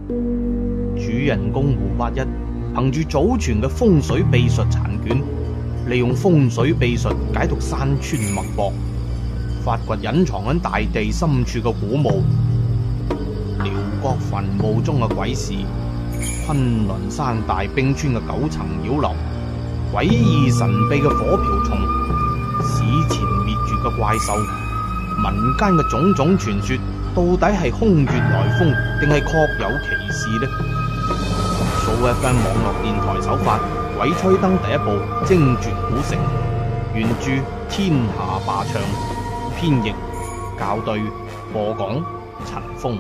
主人公胡八一憑住祖傳嘅風水秘術殘卷，利用風水秘術解讀山川脈搏，發掘隱藏喺大地深處嘅古墓、遼國墳墓中嘅鬼事、昆崙山大冰川嘅9層妖樓、詭異神秘嘅火瓢蟲、史前滅絕嘅怪獸、民間嘅種種傳說，到底係空穴來風定係確有其事呢？SooFM 網絡電台首發《鬼吹燈》第一部《精絕古城》，原著天下霸唱，編譯校對，播講陳峰。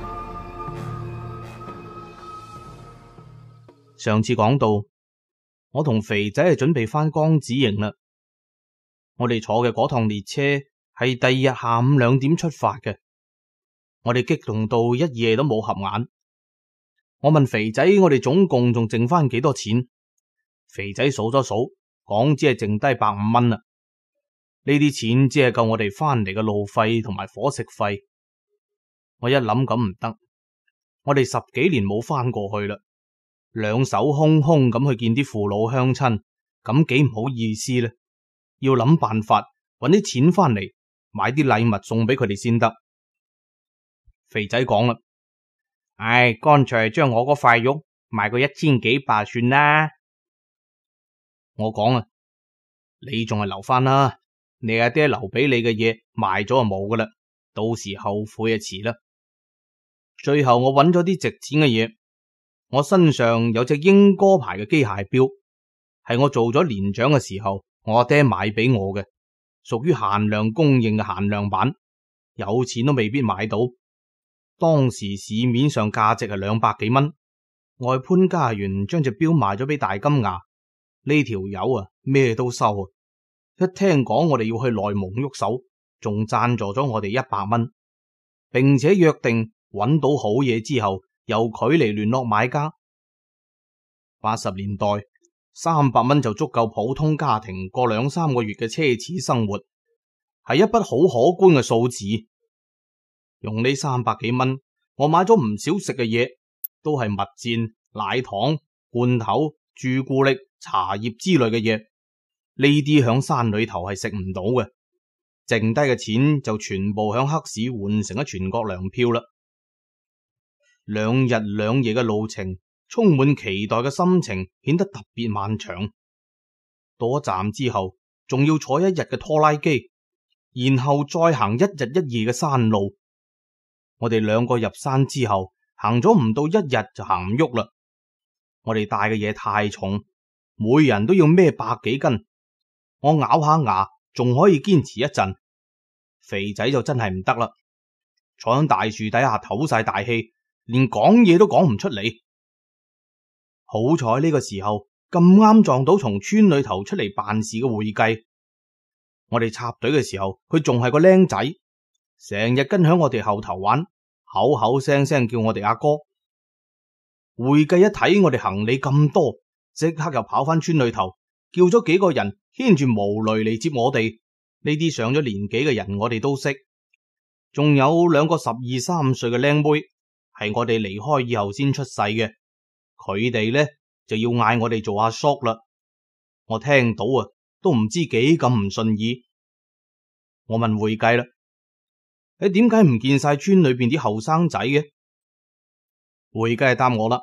上次講到，我同肥仔係準備翻江子營啦。我哋坐嘅嗰趟列車係第二日下午2點出發嘅。我哋激動到一夜都冇合眼。我問肥仔，我哋總共仲剩翻幾多錢？肥仔數咗數，講只係剩低150蚊啦。呢啲錢只係夠我哋翻嚟嘅路費同埋伙食費。我一諗咁唔得，我哋10幾年冇翻過去啦，兩手空空咁去見啲父老鄉親，咁幾唔好意思呢。要諗辦法搵啲錢翻嚟買啲禮物送俾佢哋先得。肥仔講啦，乾脆將我嗰塊玉賣個1000幾百算啦。我講啊，你仲係留翻啦，你阿爹留俾你嘅嘢賣咗就冇噶啦，到時後悔就遲啦。最後我揾咗啲值錢嘅嘢，我身上有隻英歌牌嘅機械錶，係我做咗年長嘅時候我阿爹買俾我嘅，屬於限量供應嘅限量版，有錢都未必買到。當時市面上價值係200幾蚊，我喺潘家園將隻錶賣咗俾大金牙，呢條友啊咩都收啊！一聽講我哋要去內蒙喐手，仲贊助咗我哋100蚊，並且約定揾到好嘢之後由佢嚟聯絡買家。80年代300蚊就足夠普通家庭過2-3個月嘅奢侈生活，係一筆好可觀嘅數字。用呢300幾蚊，我買咗唔少食嘅嘢，都係蜜餞、奶糖、罐頭、朱古力、茶葉之類嘅嘢。呢啲響山裏頭係食唔到嘅，剩低嘅錢就全部響黑市換成咗全國糧票啦。2日2夜嘅路程，充滿期待嘅心情顯得特別漫長。到咗站之後，仲要坐1日嘅拖拉機，然後再行1日1夜嘅山路。我哋2個入山之後，行咗唔到1日就行唔喐啦。我哋帶嘅嘢太重，每人都要孭100幾斤。我咬下牙，仲可以堅持一陣。肥仔就真係唔得啦，坐喺大樹底下唞晒大氣，連講嘢都講唔出嚟。好彩呢個時候咁啱撞到從村裏頭出嚟辦事嘅會計。我哋插隊嘅時候，佢仲係個僆仔，成日跟響我哋後頭玩，口口聲聲叫我哋阿哥。會計一睇我哋行李咁多，即刻又跑翻村裏頭，叫咗幾個人牽住毛驢嚟接我哋。呢啲上咗年紀嘅人我哋都識，仲有2個12、13歲嘅靚妹，係我哋離開以後先出世嘅。佢哋呢就要嗌我哋做阿叔啦。我聽到啊，都唔知幾咁唔順耳。我問會計啦，你點解唔見晒村裏邊啲後生仔嘅？會計答我啦，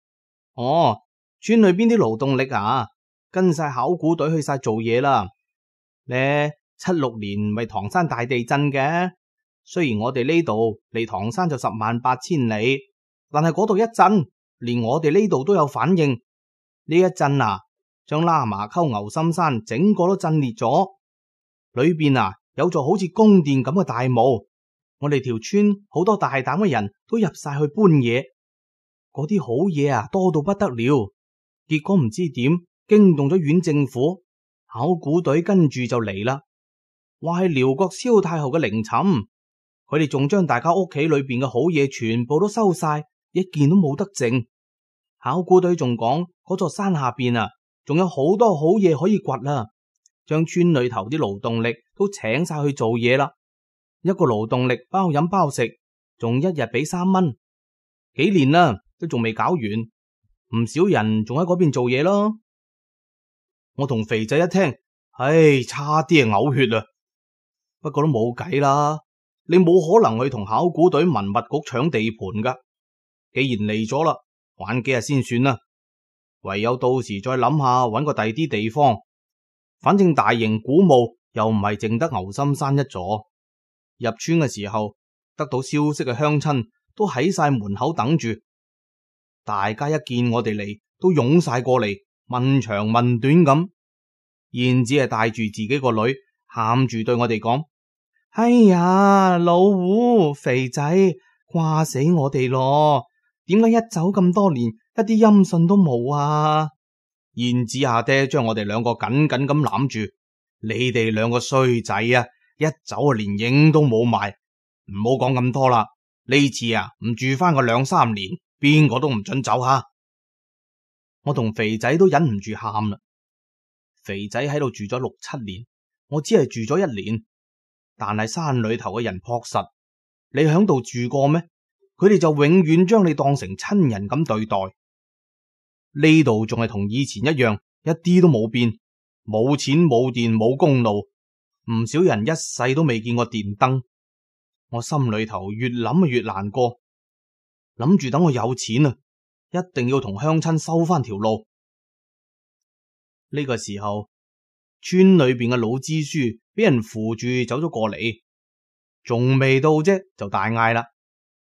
村裏邊啲勞動力啊，跟晒考古隊去晒做嘢啦。呢76年咪唐山大地震嘅，雖然我哋呢度離唐山就108000里，但係嗰度一震，連我哋呢度都有反應。呢一震啊，將喇嘛溝牛心山整個都震裂咗，裏邊啊有座好似宮殿咁嘅大墓。我哋條村好多大膽嘅人都入晒去搬嘢，嗰啲好嘢啊多到不得了。結果唔知點驚動咗縣政府，考古隊跟住就嚟啦，話係遼國蕭太后嘅陵寢。佢哋仲將大家屋企裏邊嘅好嘢全部都收晒，一件都冇得剩。考古隊仲講嗰座山下邊啊，仲有好多好嘢可以掘啦，將村裏頭啲勞動力都請晒去做嘢啦。一個勞動力包飲包食，仲1日俾3蚊。幾年啦， 都仲未搞完，唔少人仲喺嗰邊做嘢咯。我同肥仔一聽，唉，差啲係嘔血啦。不過都冇計啦，你冇可能去同考古隊文物局搶地盤噶。既然嚟咗啦，玩幾日先算啦。唯有到時再諗下搵個第啲地方。反正大型古墓又唔係淨得牛心山一座。入村嘅時候，得到消息嘅鄉親都喺晒門口等住。大家一見我哋嚟，都湧晒過嚟，問長問短咁。燕子係帶住自己個女，喊住對我哋講：哎呀，老胡、肥仔，掛死我哋咯！點解一走咁多年，一啲音訊都冇啊？燕子阿爹將我哋兩個緊緊咁攬住，你哋兩個衰仔啊，一走啊連影都冇埋。唔好講咁多啦，呢次啊唔住翻個2-3年，邊個都唔准走吓。我同肥仔都忍唔住喊啦。肥仔喺度住咗6-7年，我只係住咗1年，但係山裏頭嘅人樸實，你響度住過咩？佢哋就永遠將你當成親人咁對待。呢度仲係同以前一樣，一啲都冇變，冇錢冇電冇公路，唔少人一世都未見過電燈。我心裏頭越諗越難過，諗住等我有錢啊，一定要同鄉親收翻條路。呢個時候，村裏邊嘅老支書俾人扶住走咗過嚟，仲未到啫，就大嗌啦：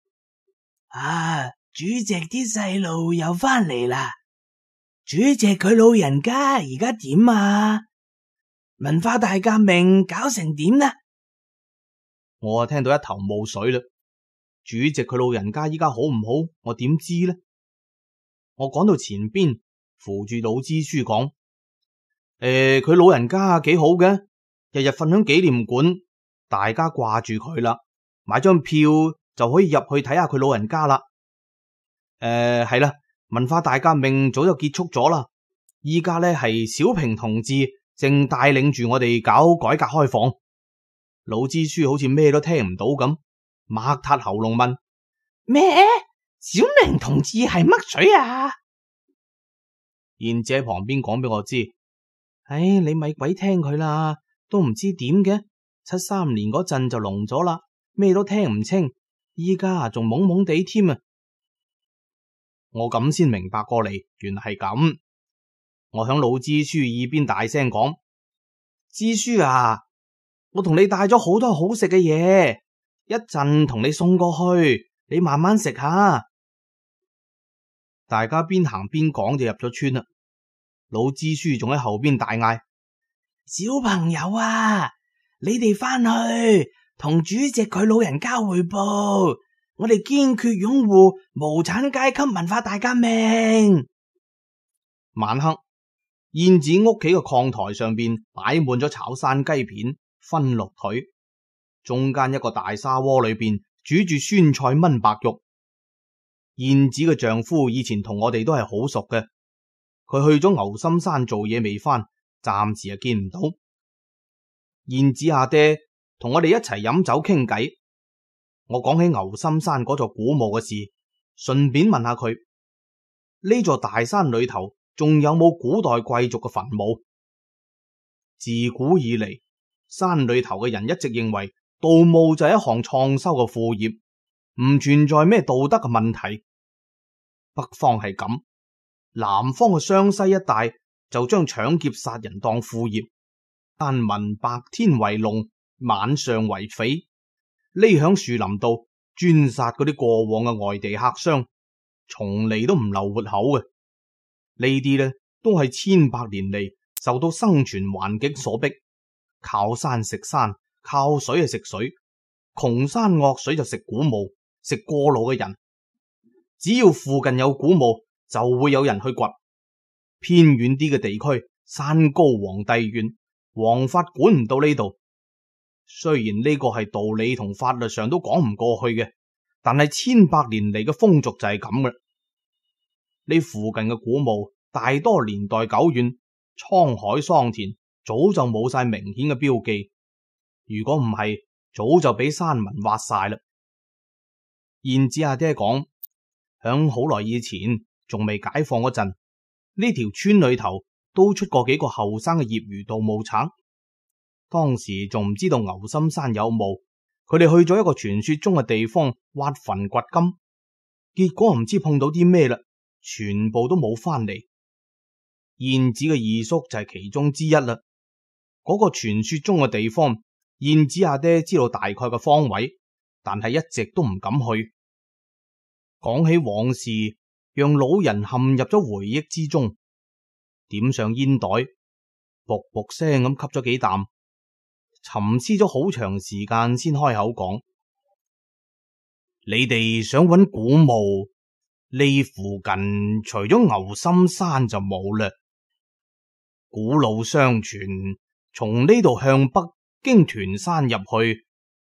主席啲細路又翻嚟啦！主席佢老人家而家點啊？文化大革命搞成點呢？我聽到一頭霧水啦。主席佢老人家依家好唔好？我點知呢？我趕到前邊扶住老支書講：佢老人家幾好嘅，日日瞓響紀念館，大家掛住佢啦，買張票就可以入去睇下佢老人家啦。係啦。文化大革命早就結束咗啦，依家呢係小平同志正帶領住我哋搞改革開放。老支書好似咩都聽唔到咁，擘塌喉嚨問：咩？小平同志係乜水啊？燕姐喺旁邊講俾我知：唉，你咪鬼聽佢啦，都唔知點嘅。73年嗰陣就聾咗啦，咩都聽唔清，依家仲懵懵地添啊！我咁先明白過嚟，原來係咁。我響老支書耳邊大聲講：支書啊，我同你帶咗好多好食嘅嘢，一陣同你送過去，你慢慢食下。大家邊行邊講就入咗村啦。老支書仲喺後邊大嗌：小朋友啊，你哋翻去同主席佢老人家匯報。我哋堅決擁護無產階級文化大革命。晚黑，燕子屋企嘅炕台上邊擺滿咗炒山雞片、分綠腿，中間一個大砂鍋裏邊煮住酸菜炆白肉。燕子嘅丈夫以前同我哋都係好熟嘅，佢去咗牛心山做嘢未返，暫時係見唔到。燕子阿爹同我哋一齊飲酒傾偈。我講起牛心山嗰座古墓嘅事，順便問下佢：呢座大山裏頭仲有冇古代貴族嘅墳墓？自古以嚟，山裏頭嘅人一直認為盜墓就係一項創收嘅副業，唔存在咩道德嘅問題。北方係咁，南方嘅湘西一帶就將搶劫殺人當副業，但聞白天為龍，晚上為匪。匿響樹林度專殺嗰啲過往嘅外地客商，從嚟都唔留活口嘅。呢啲呢都係千百年嚟受到生存環境所逼，靠山食山，靠水係食水，窮山惡水就食古墓，食過路嘅人。只要附近有古墓，就會有人去掘。偏遠啲嘅地區，山高皇帝遠，皇法管唔到呢度。雖然呢個係道理同法律上都講唔過去嘅，但係千百年嚟嘅風俗就係咁嘅。呢附近嘅古墓大多年代久遠，滄海桑田，早就冇晒明顯嘅標記。如果唔係，早就俾山民挖晒啦。燕子阿爹講： 響好耐以前仲未解放嗰陣，呢條村裏頭都出過幾個後生嘅業餘盜墓賊。當時仲唔知道牛心山有墓，佢哋去咗一個傳說中嘅地方挖墳掘金，結果唔知碰到啲咩啦，全部都冇翻嚟。燕子嘅二叔就係其中之一啦。嗰個傳說中嘅地方，燕子阿爹知道大概嘅方位，但係一直都唔敢去。講起往事，讓老人陷入咗回憶之中，點上煙袋，噗噗聲咁吸咗幾啖，沉思咗好長時間先開口講：你哋想揾古墓，呢附近除咗牛心山就冇啦。古老相傳，從呢度向北經屯山入去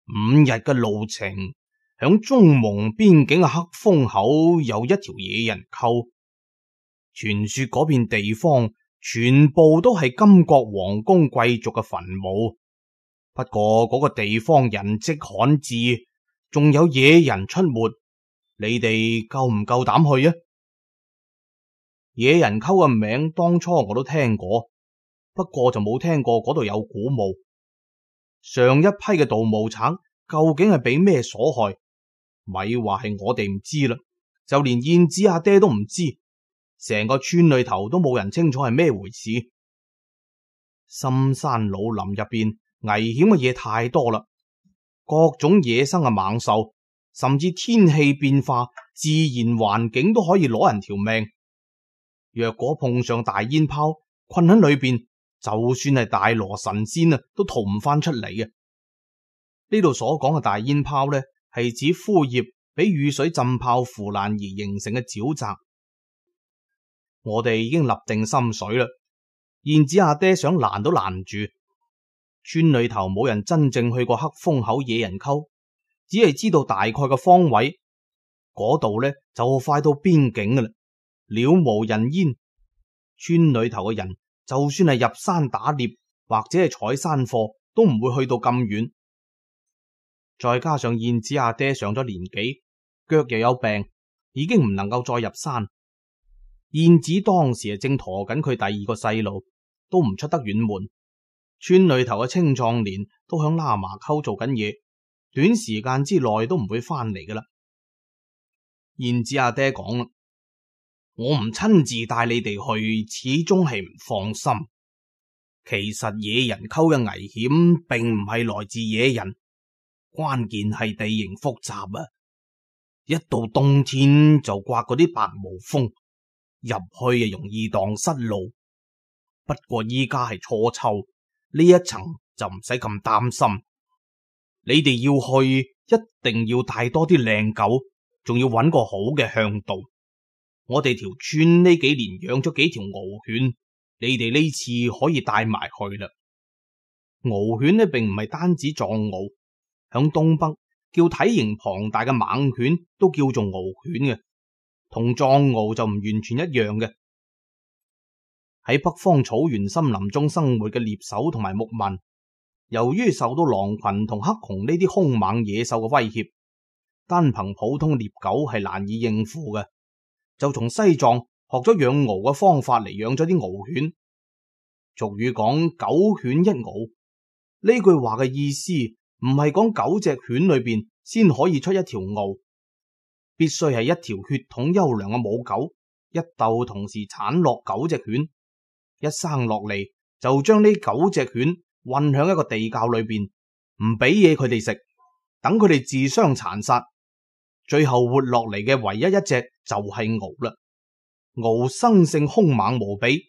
5日嘅路程，響中蒙邊境嘅黑風口有一條野人溝。傳說嗰片地方全部都係金國皇宮貴族嘅墳墓，不過嗰個地方人跡罕至，仲有野人出沒，你哋夠唔夠膽去啊？野人溝嘅名當初我都聽過，不過就冇聽過嗰度有古墓。上一批嘅盜墓賊究竟係俾咩所害？咪話係我哋唔知啦，就連燕子阿爹都唔知，成個村裏頭都冇人清楚係咩回事。深山老林入邊危險嘅嘢太多啦，各種野生嘅猛獸，甚至天氣變化、自然環境都可以攞人條命。若果碰上大煙泡，困喺裏邊，就算係大羅神仙啊，都逃唔翻出嚟嘅。呢度所講嘅大煙泡呢，係指枯葉俾雨水浸泡腐爛而形成嘅沼澤。我哋已經立定心水啦，燕子阿爹想攔都攔唔住。村裏頭冇人真正去過黑風口野人溝，只係知道大概嘅方位。嗰度呢就快到邊境噶啦，了無人煙。村裏頭嘅人就算係入山打獵或者係採山貨，都唔會去到咁遠。再加上燕子阿爹上咗年紀，腳又有病，已經唔能夠再入山。燕子當時正馱緊佢第二個細路，都唔出得遠門。村裏頭嘅青壯年都響喇嘛溝做緊嘢，短時間之內都唔會翻嚟噶啦。燕子阿爹講啦：我唔親自帶你哋去，始終係唔放心。其實野人溝嘅危險並唔係來自野人，關鍵係地形複雜啊！一到冬天就刮嗰啲白毛風，入去又容易蕩失路。不過依家係初秋，呢一層就唔使咁擔心。你哋要去，一定要帶多啲靚狗，仲要揾個好嘅向導。我哋條村呢幾年養咗幾條獒犬，你哋呢次可以帶埋去啦。獒犬呢並唔係單指藏獒，響東北叫體型龐大嘅猛犬都叫做獒犬嘅，同藏獒就唔完全一樣嘅。喺北方草原森林中生活嘅獵手同埋牧民，由於受到狼群同黑熊呢啲兇猛野獸嘅威脅，單憑普通獵狗係難以應付嘅，就從西藏學咗養獒嘅方法嚟養咗啲獒犬。俗語講九犬一獒，呢句話嘅意思唔係講9隻犬裏邊先可以出一條獒，必須係一條血統優良嘅母狗，一竇同時產落9隻犬。一生落嚟就將呢9隻犬韞響一個地窖裏邊，唔俾嘢佢哋食，等佢哋自相殘殺，最後活落嚟嘅唯一一隻就係獒啦。獒生性兇猛無比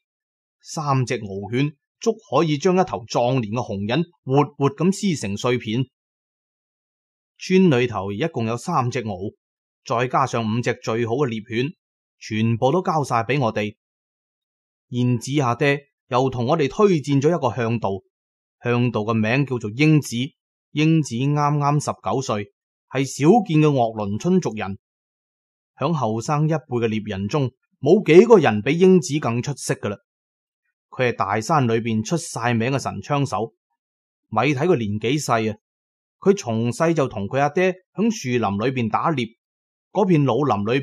，3隻獒犬足可以將一頭壯年嘅熊人活活咁撕成碎片。村裏頭一共有3隻獒，再加上5隻最好嘅獵犬，全部都交晒俾我哋。燕子阿爹又同我哋推薦咗一個向導，向導嘅名叫做英子。英子啱啱19歲，係少見嘅鄂倫春族人。響後生一輩嘅獵人中，冇幾個人比英子更出色噶啦。佢係大山裏邊出晒名嘅神槍手。咪睇佢年紀細啊，佢從細就同佢阿爹響樹林裏邊打獵，嗰片老林裏邊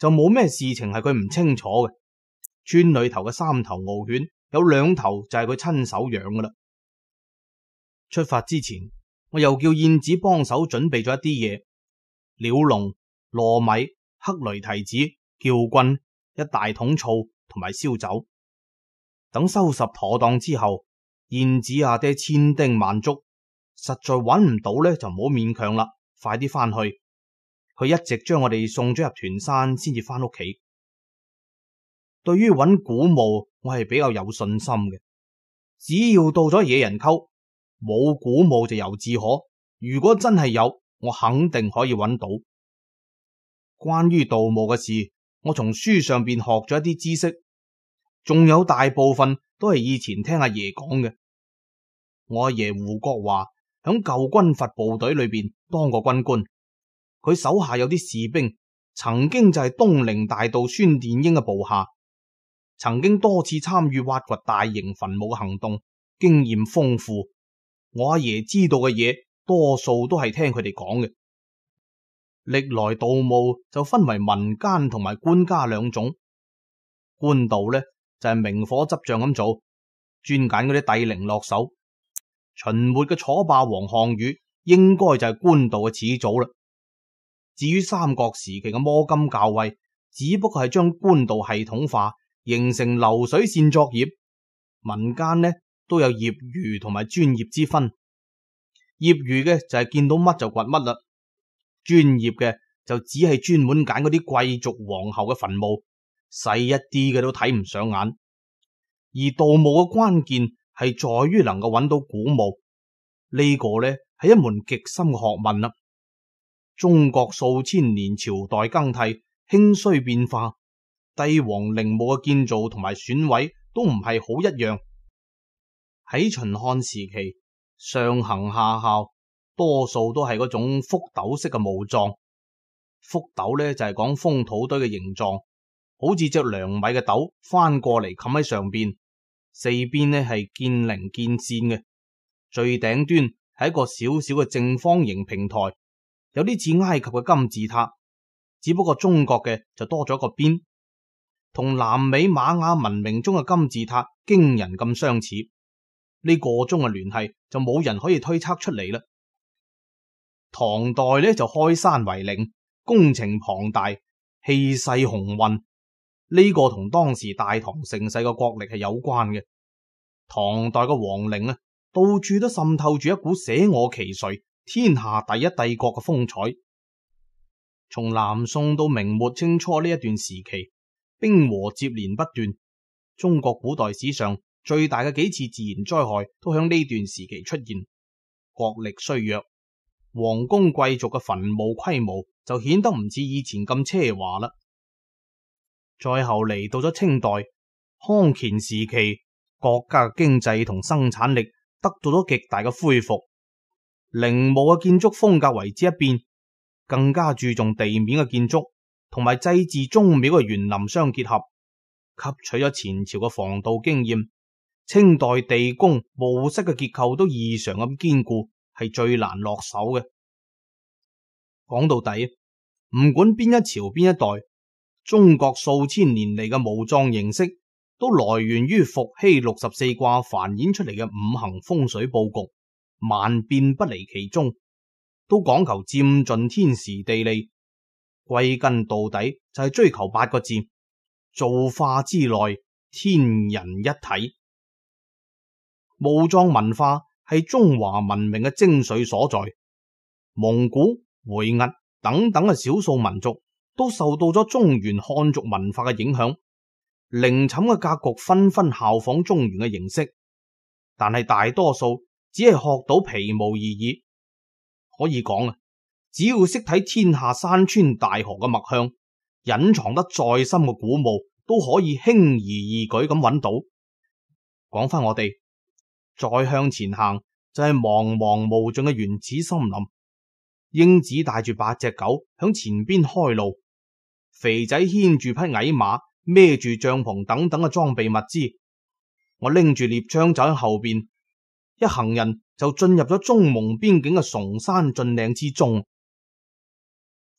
就冇咩事情係佢唔清楚嘅。村裏頭嘅3頭獒犬有2頭就係佢親手養噶啦。出發之前，我又叫燕子幫手準備咗一啲嘢：鳥籠、糯米、黑雷提子、叫君、一大桶醋同埋燒酒。等收拾妥當之後，燕子阿爹千叮萬囑，實在揾唔到呢，就唔好勉強啦，快啲翻去。佢一直將我哋送咗入屯山先至翻屋企。對於揾古墓，我係比較有信心嘅。只要到咗野人溝，冇古墓就猶自可。如果真係有，我肯定可以揾到。關於盜墓嘅事，我從書上邊學咗一啲知識，仲有大部分都係以前聽阿爺講嘅。我阿爺胡國華響舊軍閥部隊裏邊當過軍官，佢手下有啲士兵曾經就係東寧大盜孫殿英嘅部下，曾經多次參與挖掘大型墳墓嘅行動，經驗豐富。我阿爺知道嘅嘢多數都係聽佢哋講嘅。歷來盜墓就分為民間同埋官家2種。官盜呢，就係明火執仗咁做，專揀嗰啲帝陵落手。秦末嘅楚霸王項羽應該就係官盜嘅始祖啦。至於三國時期嘅摩金校尉，只不過係將官盜系統化，形成流水線作業。民間呢都有業餘同埋專業之分，業餘嘅就係見到乜就掘乜啦，專業嘅就只係專門揀嗰啲貴族皇后嘅墳墓，細一啲嘅都睇唔上眼。而盜墓嘅關鍵係在於能夠揾到古墓，呢個呢係一門極深嘅學問啦。中國數千年朝代更替，興衰變化，帝王陵墓嘅建造同埋選位都唔係好一樣。喺秦漢時期，上行下效，多數都係嗰種覆斗式嘅墓葬。覆斗呢就係講封土堆嘅形狀，好似隻糧米嘅斗翻過嚟冚喺上邊，四邊呢係見棱見線嘅，最頂端係一個小小嘅正方形平台，有啲似埃及嘅金字塔，只不過中國嘅就多咗一個邊，同南美瑪雅文明中嘅金字塔驚人咁相似。呢個中嘅聯繫就冇人可以推測出嚟啦。唐代呢就開山為陵，工程龐大，氣勢雄渾，呢個同當時大唐盛世嘅國力係有關嘅。唐代嘅皇陵呢，到處都滲透住一股捨我其誰，天下第一帝國嘅風采。從南宋到明末清初呢一段時期，冰河接連不斷，中國古代史上最大嘅幾次自然災害都響呢段時期出現，國力衰弱，皇宮貴族嘅墳墓規模就顯得唔似以前咁奢華啦。再後嚟到咗清代康乾時期，國家嘅經濟同生產力得到咗極大嘅恢復，陵墓嘅建築風格為之一變，更加注重地面嘅建築同埋祭祀宗廟嘅園林相結合，吸取咗前朝嘅防盜經驗。清代地宮墓室嘅結構都異常咁堅固，係最難落手嘅。講到底，唔管邊一朝邊一代，中國數千年嚟嘅墓葬形式都來源於伏羲64卦繁衍出嚟嘅五行風水佈局，萬變不離其宗，都講求佔盡天時地利，歸根到底就係追求8個字：造化之內，天人一體。墓葬文化係中華文明嘅精髓所在，蒙古、回鶻等等嘅少數民族都受到咗中原漢族文化嘅影響，陵寢嘅格局紛紛效仿中原嘅形式，但係大多數只係學到皮毛而已。可以講啊，只要識睇天下山川大河嘅脈象，隱藏得再深嘅古墓都可以輕而易舉咁揾到。講翻我哋再向前行，就係茫茫無盡嘅原始森林。英子帶住8隻狗響前邊開路，肥仔牽住匹矮馬，孭住帳篷等等嘅裝備物資。我拎住獵槍走喺後邊，一行人就進入咗中蒙邊境嘅崇山峻嶺之中。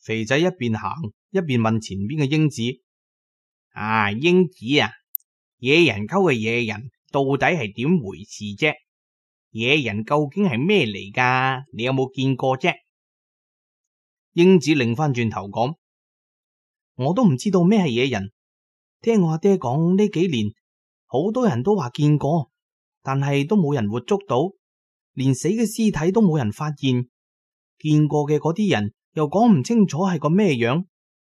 肥仔一邊行一邊問前邊嘅英子：英子啊，野人溝嘅野人到底係點回事啫？野人究竟係咩嚟㗎？你有冇見過啫？英子擰翻轉頭講：我都唔知道咩係野人，聽我阿爹講呢幾年，好多人都話見過，但係都冇人活捉到，連死嘅屍體都冇人發現，見過嘅嗰啲人又講唔清楚係個咩樣。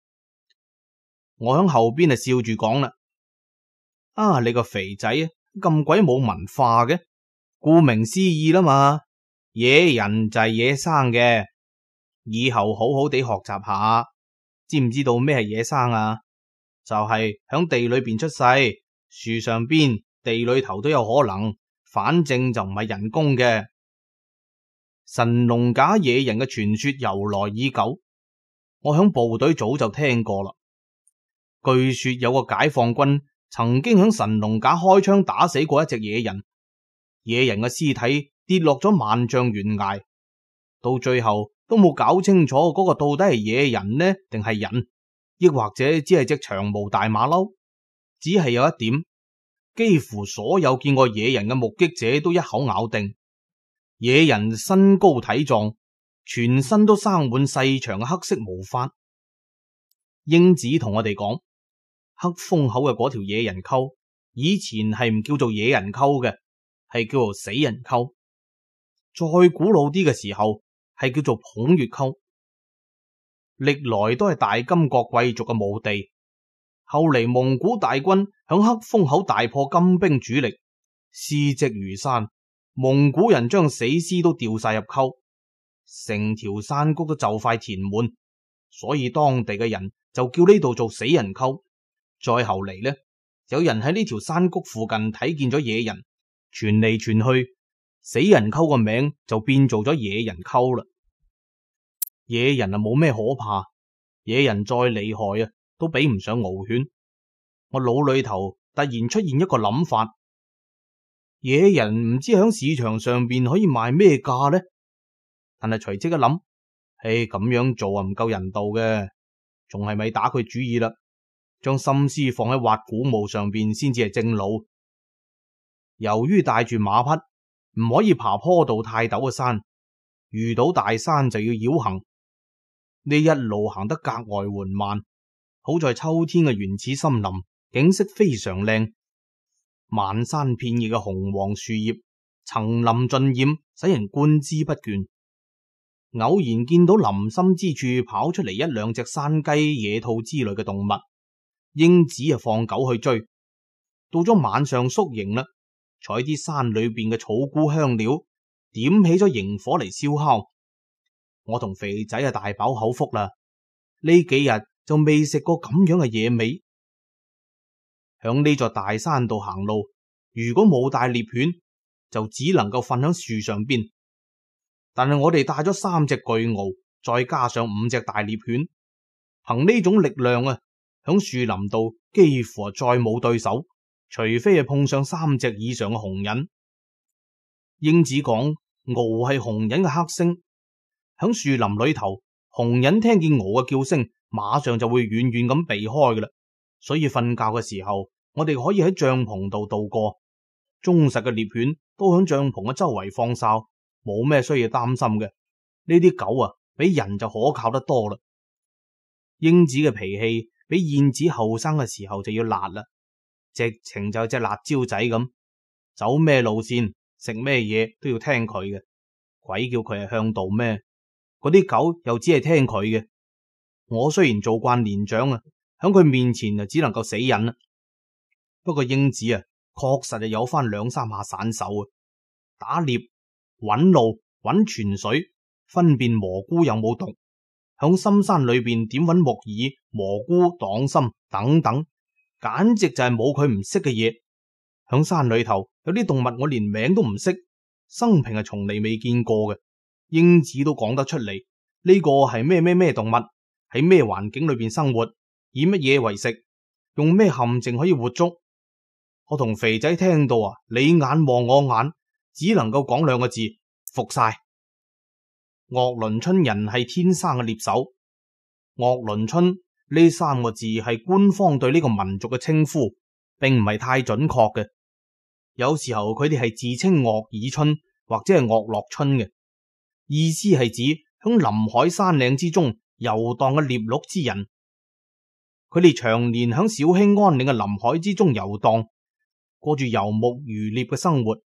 我響後邊笑住講啦：你個肥仔咁鬼冇文化嘅，顧名思義啦嘛，野人就係野生嘅，以後好好地學習下，知唔知道咩係野生啊？就係響地裏邊出世，樹上邊、地裏頭都有可能，反正就唔係人工嘅。神農架野人嘅傳說由來已久，我響部隊早就聽過啦。據說有個解放軍曾經響神農架開槍打死過一隻野人，野人嘅屍體跌落咗萬丈懸崖，到最後都冇搞清楚嗰個到底係野人呢定係人，亦或者只係隻長毛大馬騮。只係有一點，幾乎所有見過野人嘅目擊者都一口咬定，野人身高體壯，全身都生滿細長嘅黑色毛髮。英子同我哋講，黑風口嘅嗰條野人溝以前係唔叫做野人溝嘅，係叫做死人溝。再古老啲嘅時候係叫做捧月溝。歷來都係大金國貴族嘅墓地。後嚟蒙古大軍響黑風口大破金兵主力，屍積如山，蒙古人將死屍都掉晒入溝，成條山谷都就快填滿，所以當地嘅人就叫呢度做死人溝。再後嚟呢，有人喺呢條山谷附近睇見咗野人，傳嚟傳去，死人溝個名就變做咗野人溝啦。野人冇咩可怕，野人再厲害都比唔上獒犬。我腦裏頭突然出現一個諗法，野人唔知響市場上邊可以賣咩價呢？但係隨即一諗，咁樣做唔夠人道嘅，仲係咪打佢主意啦？將心思放喺挖古墓上邊先至係正路。由於帶住馬匹，唔可以爬坡度太陡嘅山，遇到大山就要繞行。呢一路行得格外緩慢。好在秋天嘅原始森林景色非常靚，漫山遍野嘅紅黃樹葉層林盡染，使人觀之不倦。偶然見到林深之處跑出嚟一兩隻山雞、野兔之類嘅動物，英子放狗去追。到咗晚上宿營啦，採啲山裏邊嘅草菇香料，點起咗營火嚟燒烤。我同肥仔大飽口福啦，呢幾日就未食過咁樣嘅野味。響呢座大山度行路，如果冇帶獵犬，就只能夠瞓響樹上邊。但係我哋帶咗3隻巨獒，再加上5隻大獵犬，憑呢種力量響樹林度幾乎再冇對手，除非係碰上3隻以上嘅熊人。英子講，獒係熊人嘅黑星，響樹林裏頭，熊人聽見獒嘅叫聲，馬上就會遠遠咁避開噶啦。所以瞓覺嘅時候，我哋可以喺帳篷度度過。忠實嘅獵犬都響帳篷嘅周圍放哨，冇咩需要擔心嘅。呢啲狗比人就可靠得多啦。英子嘅脾氣比燕子後生嘅時候就要辣啦，直情就係隻辣椒仔咁，走咩路線食咩嘢都要聽佢嘅。鬼叫佢係向導咩？嗰啲狗又只係聽佢嘅。我雖然做慣連長響佢面前只能夠死忍啦。不過英子確實係有翻2-3下散手打獵、揾路、揾泉水、分辨蘑菇有冇毒，響深山裏邊點揾木耳、蘑菇、黨參等等，簡直就係冇佢唔識嘅嘢。響山裏頭有啲動物我連名都唔識，生平係從嚟未見過嘅。英子都講得出嚟，呢個係咩動物，喺咩環境裏邊生活，以乜嘢為食，用咩陷阱可以活捉。我同肥仔聽到你眼望我眼，只能夠講2個字：服晒。岳倫春人係天生嘅獵手， 岳倫春呢三個字係官方對呢個民族嘅稱呼，並唔係太準確嘅。有時候佢哋係自稱鄂爾春或者係岳洛春嘅，意思係指響臨海山嶺之中遊蕩嘅獵鹿之人。佢哋長年響小興安嶺嘅臨海之中遊蕩，過住游牧漁獵嘅生活。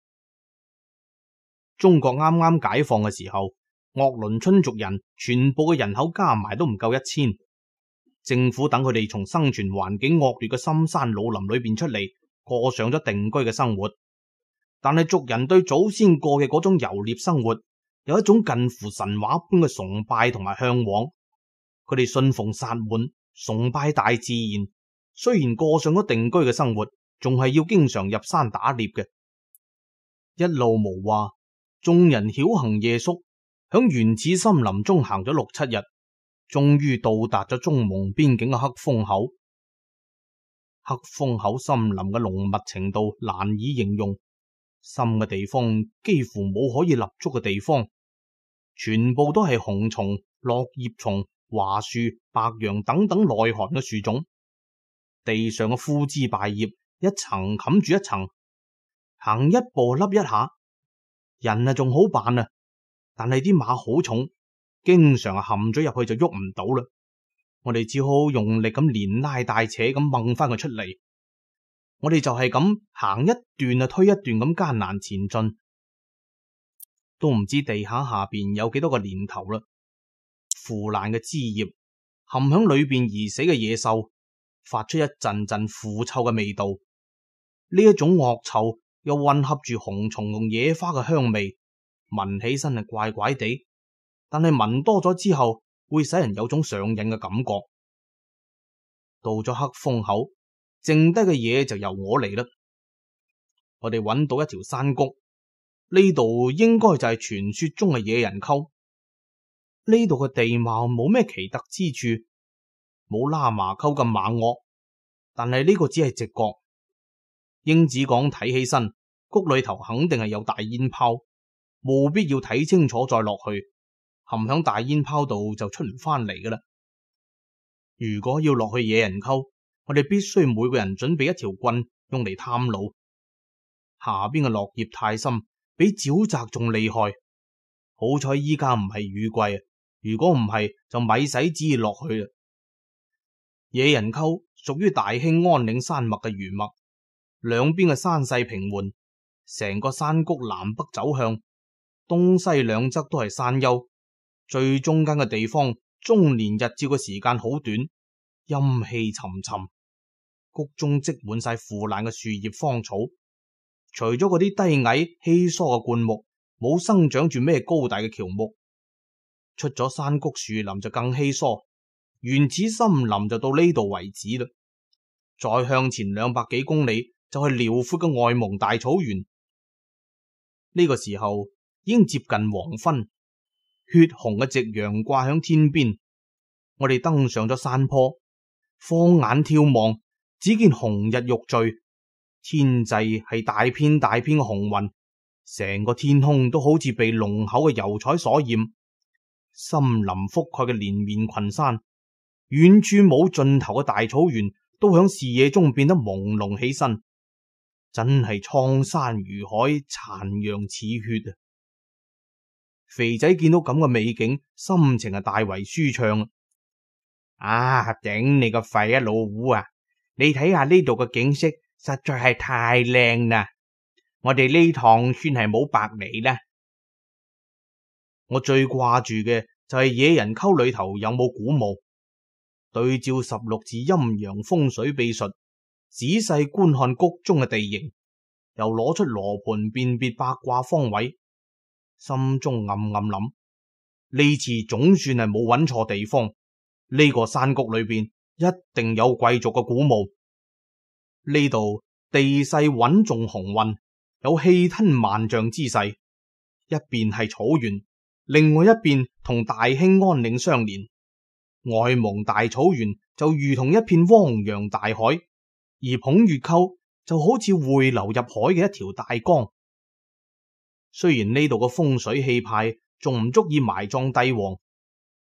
中國啱啱解放嘅時候，岳倫春族人全部嘅人口加埋都唔夠1000。政府等佢哋從生存環境惡劣嘅深山老林裏邊出嚟，過上咗定居嘅生活。但係族人對祖先過嘅嗰種遊獵生活有一種近乎神話般嘅崇拜同埋向往。佢哋信奉薩滿，崇拜大自然，雖然過上咗定居嘅生活，仲係要經常入山打獵嘅。一路無話，眾人曉行夜宿，響原始森林中行咗6-7日，終於到達咗中蒙邊境嘅黑風口。黑風口森林嘅濃密程度難以形容，深嘅地方幾乎冇可以立足嘅地方，全部都係紅松、落葉松、樺樹、白楊等等耐寒嘅樹種。地上嘅枯枝敗葉一層冚住一層，行一步凹一下。人啊仲好辦啊，但係啲馬好重，經常陷咗入去就喐唔到啦。我哋只好用力咁連拉帶扯咁掹翻佢出嚟。我哋就係咁行一段啊推一段咁艱難前進，都唔知地下下邊有幾多個年頭啦。腐爛嘅枝葉，陷響裏邊而死嘅野獸，發出一陣陣腐臭嘅味道。呢一種惡臭又混合住紅松同野花嘅香味，聞起身係怪怪地，但係聞多咗之後會使人有種上癮嘅感覺。到咗黑風口，剩低嘅嘢就由我嚟啦。我哋揾到一條山谷，呢度應該就係傳說中嘅野人溝。呢度嘅地貌冇咩奇特之處，冇喇嘛溝咁猛惡，但係呢個只係直覺。英子講睇起身，谷裏頭肯定係有大煙泡，務必要睇清楚再落去，陷響大煙泡度就出唔翻嚟噶啦。如果要落去野人溝，我哋必須每個人準備一條棍，用嚟探路。下邊嘅落葉太深，比沼澤仲厲害。好彩依家唔係雨季，如果唔係就咪使旨意落去啦。野人溝屬於大興安嶺山脈嘅餘脈，兩邊嘅山勢平緩，成個山谷南北走向，東西兩側都係山丘，最中間嘅地方終年日照嘅時間好短，陰氣沉沉，谷中積滿晒腐爛嘅樹葉荒草，除咗嗰啲低矮稀疏嘅灌木，冇生長住咩高大嘅喬木。出咗山谷樹林就更稀疏，原始森林就到呢度為止啦。再向前200幾公里就係遼闊嘅外蒙大草原。呢個時候已經接近黃昏，血紅嘅夕陽掛響天邊。我哋登上咗山坡，放眼眺望，只見紅日欲墜，天際係大片大片嘅紅雲，成個天空都好似被濃厚嘅油彩所染。森林覆蓋嘅連綿群山，遠處冇盡頭嘅大草原，都響視野中變得朦朧起身，真係蒼山如海，殘陽似血啊！肥仔見到咁嘅美景，心情係大為舒暢啊！頂你個肺啊，老胡啊！你睇下呢度嘅景色，實在係太靚啦！我哋呢趟算係冇白嚟啦。我最掛住嘅就係野人溝裏頭有冇古墓，對照16字陰陽風水秘術，仔細觀看谷中嘅地形，又攞出羅盤辨別八卦方位，心中暗暗諗，呢次總算係冇揾錯地方。呢個山谷裏邊一定有貴族嘅古墓。呢度地勢穩重雄渾，有氣吞萬象之勢，一邊係草原，另外一邊同大興安嶺相連。外蒙大草原就如同一片汪洋大海，而捧月溝就好似匯流入海嘅一條大江。雖然呢度嘅風水氣派仲唔足以埋葬帝王，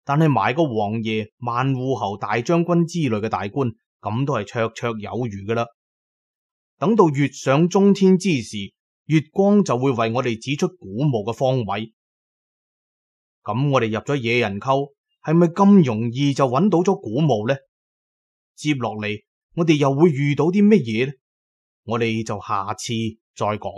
但係埋個王爺、萬戶侯、大將軍之類嘅大官，咁都係綽綽有餘噶啦。等到月上中天之時，月光就會為我哋指出古墓嘅方位。咁我哋入咗野人溝，係咪咁容易就揾到咗古墓呢？接落嚟我哋又會遇到啲乜嘢呢？我哋就下次再講。